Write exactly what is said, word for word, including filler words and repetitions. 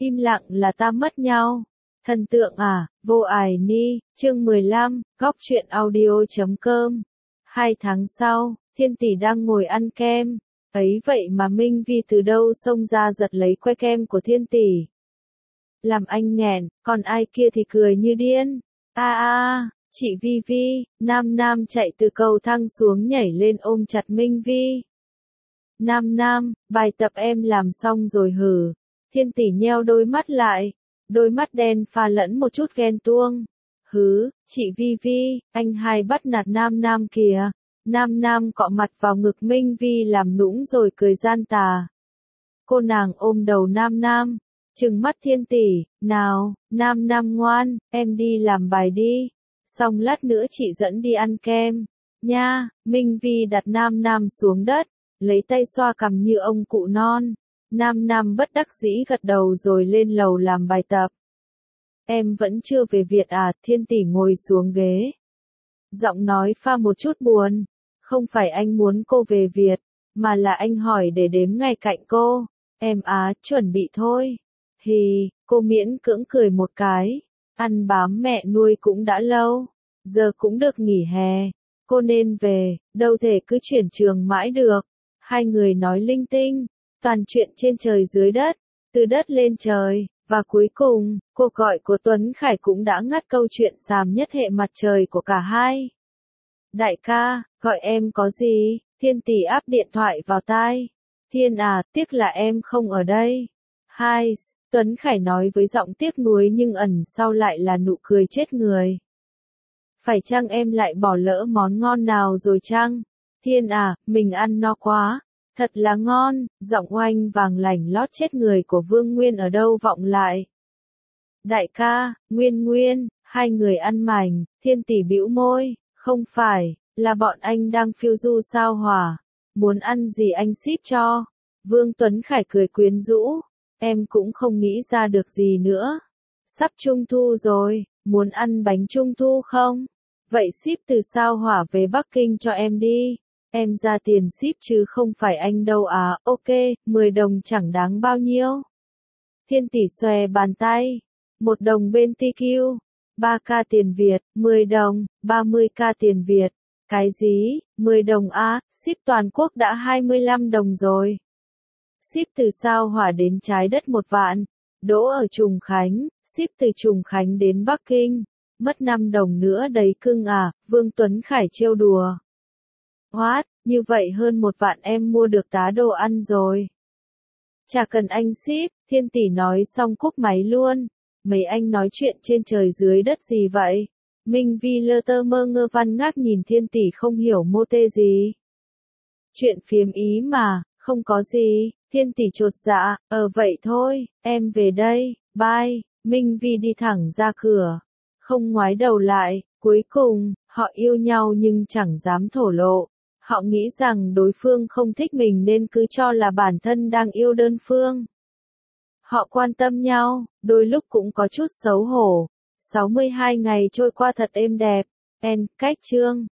Im lặng là ta mất nhau. Thần tượng à, vô ải ni, chương mười lăm, góc truyện audio chấm com. Hai tháng sau, Thiên Tỷ đang ngồi ăn kem. Ấy vậy mà Minh Vi từ đâu xông ra giật lấy que kem của Thiên Tỷ. Làm anh nghẹn, còn ai kia thì cười như điên. A a, chị Vi Vi, Nam Nam chạy từ cầu thang xuống nhảy lên ôm chặt Minh Vi. Nam Nam, bài tập em làm xong rồi hử? Thiên Tỷ nheo đôi mắt lại, đôi mắt đen pha lẫn một chút ghen tuông. Hứ, chị Vi Vi, anh hai bắt nạt Nam Nam kìa. Nam Nam cọ mặt vào ngực Minh Vi làm nũng rồi cười gian tà. Cô nàng ôm đầu Nam Nam, trừng mắt Thiên Tỷ, nào, Nam Nam ngoan, em đi làm bài đi. Xong lát nữa chị dẫn đi ăn kem. Nha, Minh Vi đặt Nam Nam xuống đất, lấy tay xoa cằm như ông cụ non. Nam Nam bất đắc dĩ gật đầu rồi lên lầu làm bài tập. Em vẫn chưa về Việt à? Thiên Tỷ ngồi xuống ghế. Giọng nói pha một chút buồn. Không phải anh muốn cô về Việt, mà là anh hỏi để đếm ngày cạnh cô. Em á, chuẩn bị thôi. Hì, cô miễn cưỡng cười một cái. Ăn bám mẹ nuôi cũng đã lâu. Giờ cũng được nghỉ hè. Cô nên về, đâu thể cứ chuyển trường mãi được. Hai người nói linh tinh. Toàn chuyện trên trời dưới đất, từ đất lên trời, và cuối cùng, cuộc gọi của Tuấn Khải cũng đã ngắt câu chuyện xàm nhất hệ mặt trời của cả hai. Đại ca, gọi em có gì? Thiên Tỷ áp điện thoại vào tai. Thiên à, tiếc là em không ở đây. Hai, Tuấn Khải nói với giọng tiếc nuối nhưng ẩn sau lại là nụ cười chết người. Phải chăng em lại bỏ lỡ món ngon nào rồi chăng? Thiên à, mình ăn no quá. Thật là ngon, giọng oanh vàng lành lót chết người của Vương Nguyên ở đâu vọng lại. Đại ca, Nguyên Nguyên, hai người ăn mảnh. Thiên Tỷ bĩu môi, không phải, là bọn anh đang phiêu du sao hỏa. Muốn ăn gì anh ship cho. Vương Tuấn Khải cười quyến rũ, em cũng không nghĩ ra được gì nữa. Sắp Trung Thu rồi, muốn ăn bánh Trung Thu không? Vậy ship từ sao hỏa về Bắc Kinh cho em đi. Em ra tiền ship chứ không phải anh đâu à, ok, mười đồng chẳng đáng bao nhiêu. Thiên Tỷ xòe bàn tay, một đồng bên tê quy, ba k tiền Việt, mười đồng, ba mươi k tiền Việt. Cái gì, mười đồng à, ship toàn quốc đã hai mươi lăm đồng rồi. Ship từ sao hỏa đến trái đất một vạn, đỗ ở Trùng Khánh, ship từ Trùng Khánh đến Bắc Kinh, mất năm đồng nữa đấy cưng à, Vương Tuấn Khải trêu đùa. What, như vậy hơn một vạn em mua được tá đồ ăn rồi. Chả cần anh ship, Thiên Tỷ nói xong cúp máy luôn. Mấy anh nói chuyện trên trời dưới đất gì vậy? Minh Vi lơ tơ mơ ngơ văn ngác nhìn Thiên Tỷ không hiểu mô tê gì. Chuyện phiếm ý mà, không có gì. Thiên Tỷ chột dạ, ờ vậy thôi, em về đây, bye. Minh Vi đi thẳng ra cửa, không ngoái đầu lại. Cuối cùng, họ yêu nhau nhưng chẳng dám thổ lộ. Họ nghĩ rằng đối phương không thích mình nên cứ cho là bản thân đang yêu đơn phương. Họ quan tâm nhau, đôi lúc cũng có chút xấu hổ. sáu mươi hai ngày trôi qua thật êm đẹp. End, cách chương.